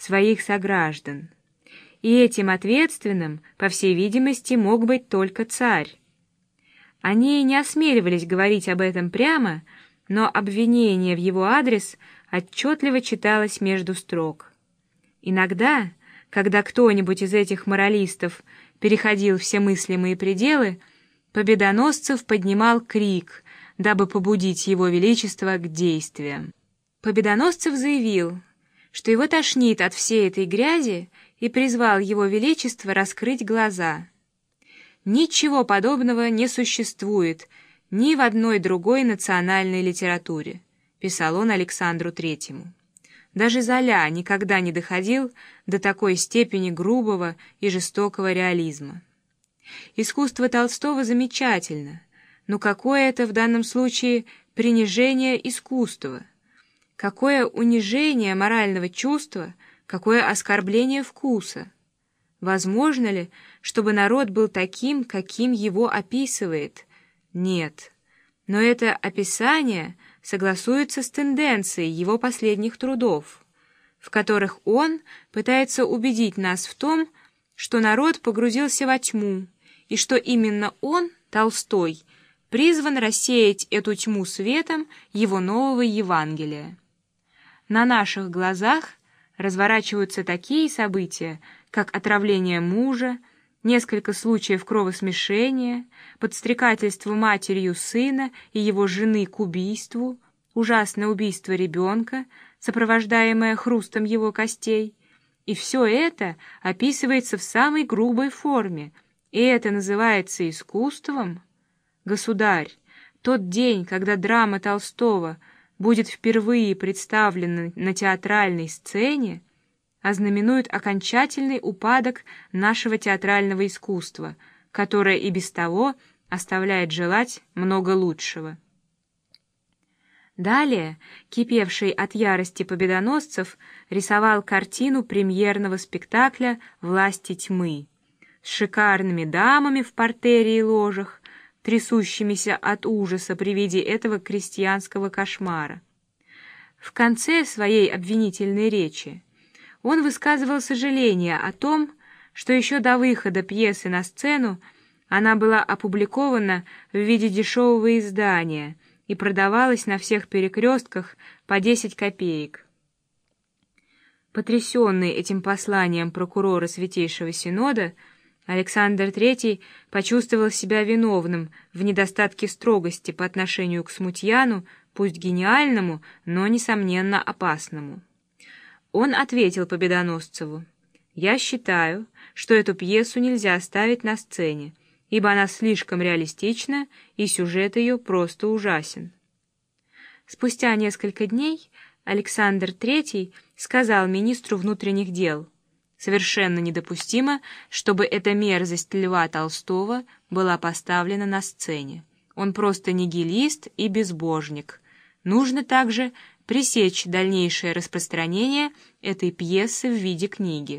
своих сограждан. И этим ответственным, по всей видимости, мог быть только царь. Они не осмеливались говорить об этом прямо, но обвинение в его адрес отчетливо читалось между строк. Иногда, когда кто-нибудь из этих моралистов переходил все мыслимые пределы, Победоносцев поднимал крик, дабы побудить его величество к действиям. Победоносцев заявил, что его тошнит от всей этой грязи, и призвал его величество раскрыть глаза. Ничего подобного не существует ни в одной другой национальной литературе, писал он Александру Третьему. Даже Золя никогда не доходил до такой степени грубого и жестокого реализма. Искусство Толстого замечательно, но какое это в данном случае принижение искусства? Какое унижение морального чувства, какое оскорбление вкуса? Возможно ли, чтобы народ был таким, каким его описывает? Нет. Но это описание согласуется с тенденцией его последних трудов, в которых он пытается убедить нас в том, что народ погрузился во тьму, и что именно он, Толстой, призван рассеять эту тьму светом его нового Евангелия. На наших глазах разворачиваются такие события, как отравление мужа, несколько случаев кровосмешения, подстрекательство матерью сына и его жены к убийству, ужасное убийство ребенка, сопровождаемое хрустом его костей, и все это описывается в самой грубой форме, и это называется искусством? Государь, тот день, когда драма Толстого будет впервые представлена на театральной сцене, ознаменует окончательный упадок нашего театрального искусства, которое и без того оставляет желать много лучшего. Далее, кипевший от ярости Победоносцев, рисовал картину премьерного спектакля «Власти тьмы» с шикарными дамами в партере и ложах, трясущимися от ужаса при виде этого крестьянского кошмара. В конце своей обвинительной речи он высказывал сожаление о том, что еще до выхода пьесы на сцену она была опубликована в виде дешевого издания и продавалась на всех перекрестках по 10 копеек. Потрясенный этим посланием прокурора Святейшего Синода, Александр III почувствовал себя виновным в недостатке строгости по отношению к смутьяну, пусть гениальному, но, несомненно, опасному. Он ответил Победоносцеву: «Я считаю, что эту пьесу нельзя ставить на сцене, ибо она слишком реалистична, и сюжет ее просто ужасен». Спустя несколько дней Александр III сказал министру внутренних дел: «Совершенно недопустимо, чтобы эта мерзость Льва Толстого была поставлена на сцене. Он просто нигилист и безбожник. Нужно также пресечь дальнейшее распространение этой пьесы в виде книги».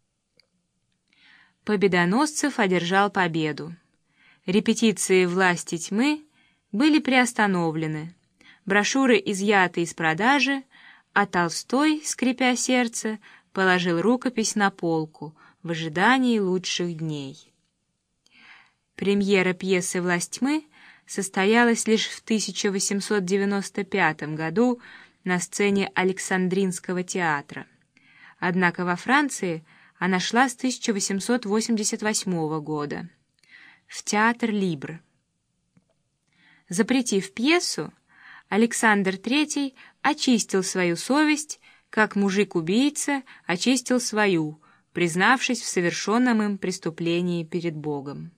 Победоносцев одержал победу. Репетиции «Власти тьмы» были приостановлены, брошюры изъяты из продажи, а Толстой, скрипя сердце, положил рукопись на полку в ожидании лучших дней. Премьера пьесы «Власть тьмы» состоялась лишь в 1895 году на сцене Александринского театра. Однако во Франции она шла с 1888 года в театр Либр. Запретив пьесу, Александр III очистил свою совесть, как мужик-убийца очистил свою, признавшись в совершенном им преступлении перед Богом.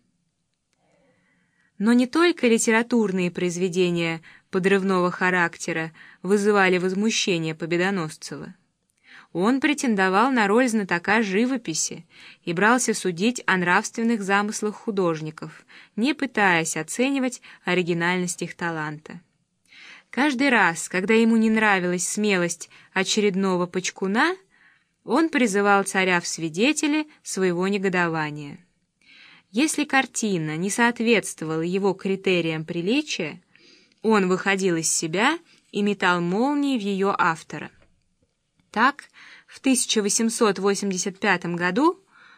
Но не только литературные произведения подрывного характера вызывали возмущение Победоносцева. Он претендовал на роль знатока живописи и брался судить о нравственных замыслах художников, не пытаясь оценивать оригинальность их таланта. Каждый раз, когда ему не нравилась смелость очередного почкуна, он призывал царя в свидетели своего негодования. Если картина не соответствовала его критериям приличия, он выходил из себя и метал молнии в ее автора. Так, в 1885 году